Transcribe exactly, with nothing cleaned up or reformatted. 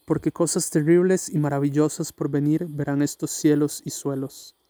porque cosas terribles y maravillosas por venir verán estos cielos y suelos.